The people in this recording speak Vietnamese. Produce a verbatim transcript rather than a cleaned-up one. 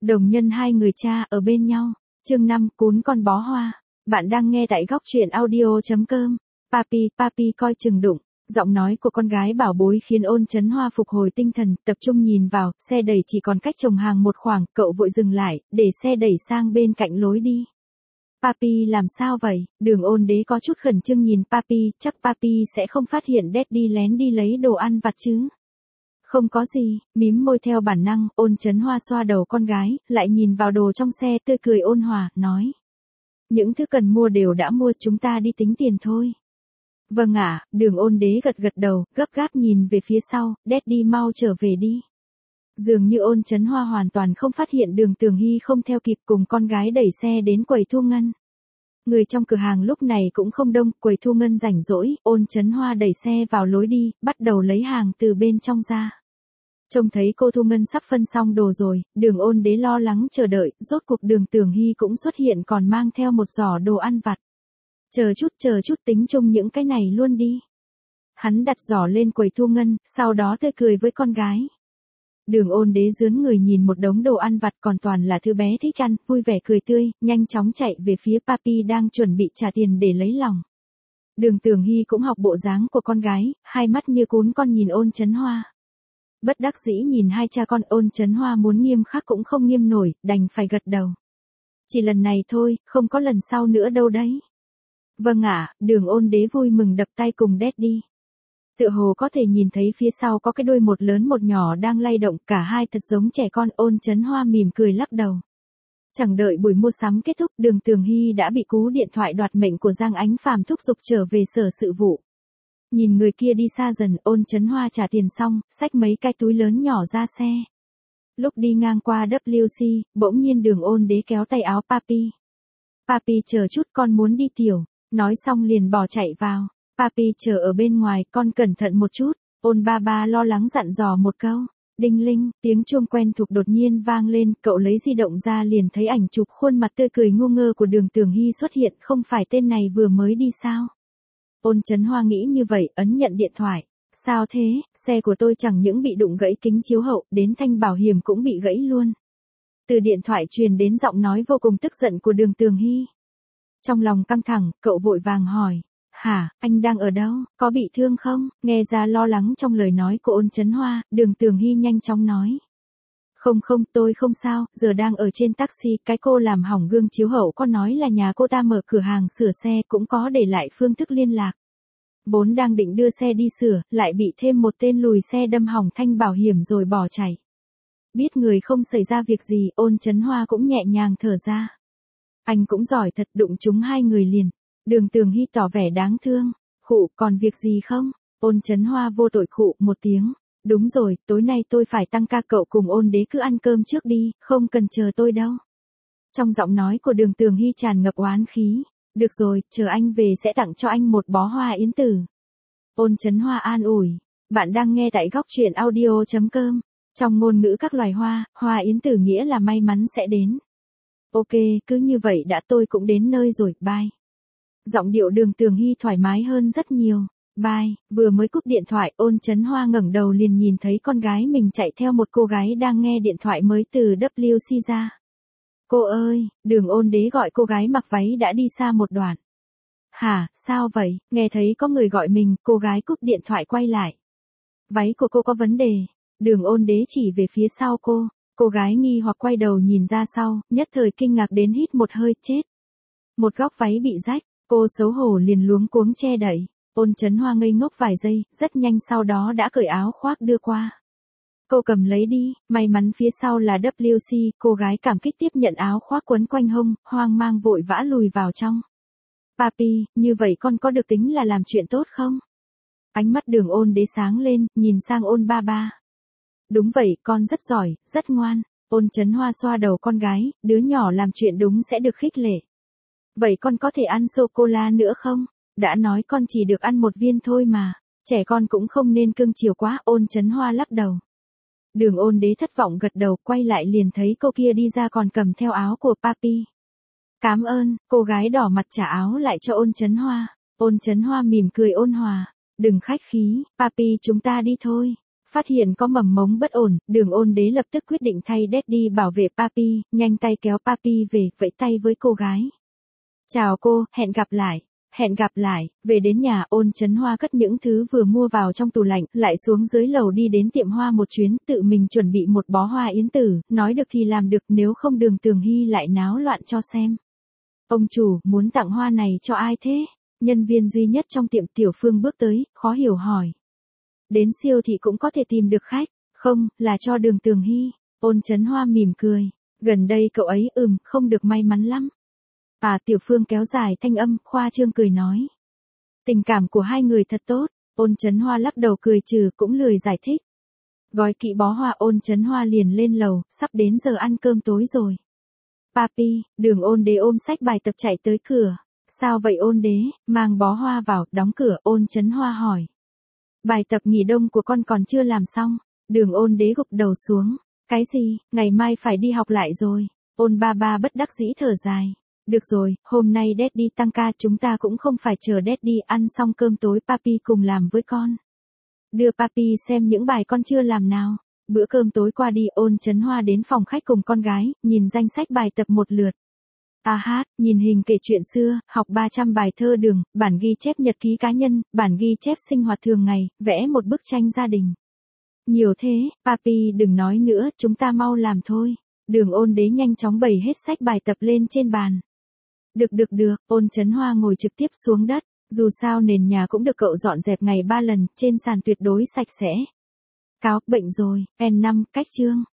Đồng nhân hai người cha ở bên nhau. Chương năm, cún con bó hoa. Bạn đang nghe tại góc truyện audio chấm com. Papi, papi coi chừng đụng. Giọng nói của con gái bảo bối khiến Ôn Chấn Hoa phục hồi tinh thần, tập trung nhìn vào, xe đẩy chỉ còn cách chồng hàng một khoảng, cậu vội dừng lại, để xe đẩy sang bên cạnh lối đi. Papi làm sao vậy? Đường Ôn Đế có chút khẩn trương nhìn Papi, chắc Papi sẽ không phát hiện Daddy lén đi lấy đồ ăn vặt chứ. Không có gì, mím môi theo bản năng, Ôn Chấn Hoa xoa đầu con gái, lại nhìn vào đồ trong xe tươi cười ôn hòa, nói. Những thứ cần mua đều đã mua, chúng ta đi tính tiền thôi. Vâng ạ, Đường Ôn Đế gật gật đầu, gấp gáp nhìn về phía sau, Daddy mau trở về đi. Dường như Ôn Chấn Hoa hoàn toàn không phát hiện Đường Tường Hy không theo kịp, cùng con gái đẩy xe đến quầy thu ngân. Người trong cửa hàng lúc này cũng không đông, quầy thu ngân rảnh rỗi, Ôn Chấn Hoa đẩy xe vào lối đi, bắt đầu lấy hàng từ bên trong ra. Trông thấy cô thu ngân sắp phân xong đồ rồi, Đường Ôn Đế lo lắng chờ đợi, rốt cuộc Đường Tường Hy cũng xuất hiện còn mang theo một giỏ đồ ăn vặt. Chờ chút chờ chút tính chung những cái này luôn đi. Hắn đặt giỏ lên quầy thu ngân, sau đó tươi cười với con gái. Đường Ôn Đế dướn người nhìn một đống đồ ăn vặt còn toàn là thứ bé thích ăn, vui vẻ cười tươi, nhanh chóng chạy về phía Papi đang chuẩn bị trả tiền để lấy lòng. Đường Tường Hy cũng học bộ dáng của con gái, hai mắt như cún con nhìn Ôn Chấn Hoa. Bất đắc dĩ nhìn hai cha con, Ôn Chấn Hoa muốn nghiêm khắc cũng không nghiêm nổi, đành phải gật đầu. Chỉ lần này thôi, không có lần sau nữa đâu đấy. Vâng ạ, Đường Ôn Đế vui mừng đập tay cùng Daddy. Tựa hồ có thể nhìn thấy phía sau có cái đuôi một lớn một nhỏ đang lay động, cả hai thật giống trẻ con. Ôn Chấn Hoa mỉm cười lắc đầu. Chẳng đợi buổi mua sắm kết thúc, Đường Tường Hy đã bị cú điện thoại đoạt mệnh của Giang Ánh Phàm thúc giục trở về sở sự vụ. Nhìn người kia đi xa dần, Ôn Chấn Hoa trả tiền xong, xách mấy cái túi lớn nhỏ ra xe. Lúc đi ngang qua W C, bỗng nhiên Đường Ôn Đế kéo tay áo Papi. Papi chờ chút, con muốn đi tiểu. Nói xong liền bỏ chạy vào. Papi chờ ở bên ngoài, con cẩn thận một chút. Ôn ba ba lo lắng dặn dò một câu. Đinh linh, tiếng chuông quen thuộc đột nhiên vang lên, cậu lấy di động ra liền thấy ảnh chụp khuôn mặt tươi cười ngu ngơ của Đường Tường Hy xuất hiện, không phải tên này vừa mới đi sao? Ôn Chấn Hoa nghĩ như vậy, ấn nhận điện thoại. Sao thế, xe của tôi chẳng những bị đụng gãy kính chiếu hậu, đến thanh bảo hiểm cũng bị gãy luôn. Từ điện thoại truyền đến giọng nói vô cùng tức giận của Đường Tường Hy. Trong lòng căng thẳng, cậu vội vàng hỏi. Hả, anh đang ở đâu, có bị thương không? Nghe ra lo lắng trong lời nói của Ôn Chấn Hoa, Đường Tường Hy nhanh chóng nói. Không không, tôi không sao, giờ đang ở trên taxi, cái cô làm hỏng gương chiếu hậu có nói là nhà cô ta mở cửa hàng sửa xe, cũng có để lại phương thức liên lạc. Vốn đang định đưa xe đi sửa, lại bị thêm một tên lùi xe đâm hỏng thanh bảo hiểm rồi bỏ chạy. Biết người không xảy ra việc gì, Ôn Chấn Hoa cũng nhẹ nhàng thở ra. Anh cũng giỏi thật, đụng chúng hai người liền. Đường Tường Hy tỏ vẻ đáng thương. Khụ, còn việc gì không? Ôn Chấn Hoa vô tội khụ một tiếng. Đúng rồi, tối nay tôi phải tăng ca, cậu cùng Ôn Đế cứ ăn cơm trước đi, không cần chờ tôi đâu. Trong giọng nói của Đường Tường Hy tràn ngập oán khí. Được rồi, chờ anh về sẽ tặng cho anh một bó hoa yến tử. Ôn Chấn Hoa an ủi. Bạn đang nghe tại góc truyện audio chấm com. Trong ngôn ngữ các loài hoa, hoa yến tử nghĩa là may mắn sẽ đến. Ok, cứ như vậy đã, tôi cũng đến nơi rồi, bye. Giọng điệu Đường Tường Hy thoải mái hơn rất nhiều. Bye, vừa mới cúp điện thoại, Ôn Chấn Hoa ngẩng đầu liền nhìn thấy con gái mình chạy theo một cô gái đang nghe điện thoại mới từ W C ra. Cô ơi, Đường Ôn Đế gọi cô gái mặc váy đã đi xa một đoạn. Hả, sao vậy? Nghe thấy có người gọi mình, cô gái cúp điện thoại quay lại. Váy của cô có vấn đề. Đường Ôn Đế chỉ về phía sau cô. Cô gái nghi hoặc quay đầu nhìn ra sau, nhất thời kinh ngạc đến hít một hơi, chết. Một góc váy bị rách, cô xấu hổ liền luống cuống che đậy. Ôn Chấn Hoa ngây ngốc vài giây, rất nhanh sau đó đã cởi áo khoác đưa qua. Cô cầm lấy đi, may mắn phía sau là W C, cô gái cảm kích tiếp nhận áo khoác quấn quanh hông, hoang mang vội vã lùi vào trong. Papi, như vậy con có được tính là làm chuyện tốt không? Ánh mắt Đường Ôn Đế sáng lên, nhìn sang Ôn ba ba. Đúng vậy, con rất giỏi, rất ngoan. Ôn Chấn Hoa xoa đầu con gái, đứa nhỏ làm chuyện đúng sẽ được khích lệ. Vậy con có thể ăn sô-cô-la nữa không? Đã nói con chỉ được ăn một viên thôi mà. Trẻ con cũng không nên cưng chiều quá. Ôn Chấn Hoa lắc đầu. Đường Ôn Đế thất vọng gật đầu, quay lại liền thấy cô kia đi ra còn cầm theo áo của Papi. Cảm ơn, cô gái đỏ mặt trả áo lại cho Ôn Chấn Hoa. Ôn Chấn Hoa mỉm cười ôn hòa. Đừng khách khí, Papi chúng ta đi thôi. Phát hiện có mầm mống bất ổn, Đường Ôn Đế lập tức quyết định thay Daddy bảo vệ Papi, nhanh tay kéo Papi về, vẫy tay với cô gái. Chào cô, hẹn gặp lại. Hẹn gặp lại, về đến nhà Ôn Chấn Hoa cất những thứ vừa mua vào trong tủ lạnh, lại xuống dưới lầu đi đến tiệm hoa một chuyến, tự mình chuẩn bị một bó hoa yến tử, nói được thì làm được, nếu không Đường Tường Hy lại náo loạn cho xem. Ông chủ, muốn tặng hoa này cho ai thế? Nhân viên duy nhất trong tiệm Tiểu Phương bước tới, khó hiểu hỏi. Đến siêu thị cũng có thể tìm được khách, không, là cho Đường Tường Hy. Ôn Chấn Hoa mỉm cười, gần đây cậu ấy ừm, không được may mắn lắm. À, Tiểu Phương kéo dài thanh âm, khoa trương cười nói. Tình cảm của hai người thật tốt, Ôn Chấn Hoa lắc đầu cười trừ cũng lười giải thích. Gói kỹ bó hoa Ôn Chấn Hoa liền lên lầu, sắp đến giờ ăn cơm tối rồi. Papi, Đường Ôn Đế ôm sách bài tập chạy tới cửa. Sao vậy Ôn Đế, mang bó hoa vào, đóng cửa, Ôn Chấn Hoa hỏi. Bài tập nghỉ đông của con còn chưa làm xong. Đường Ôn Đế gục đầu xuống. Cái gì, ngày mai phải đi học lại rồi. Ôn ba ba bất đắc dĩ thở dài. Được rồi, hôm nay Daddy tăng ca chúng ta cũng không phải chờ Daddy ăn xong cơm tối Papi cùng làm với con. Đưa Papi xem những bài con chưa làm nào. Bữa cơm tối qua đi Ôn Chấn Hoa đến phòng khách cùng con gái, nhìn danh sách bài tập một lượt. À hát, nhìn hình kể chuyện xưa, học ba trăm bài thơ Đường, bản ghi chép nhật ký cá nhân, bản ghi chép sinh hoạt thường ngày, vẽ một bức tranh gia đình. Nhiều thế, Papi đừng nói nữa, chúng ta mau làm thôi. Đường Ôn Đế nhanh chóng bày hết sách bài tập lên trên bàn. Được được được, Ôn Chấn Hoa ngồi trực tiếp xuống đất, dù sao nền nhà cũng được cậu dọn dẹp ngày ba lần, trên sàn tuyệt đối sạch sẽ. Cáo, bệnh rồi, en năm, cách chương.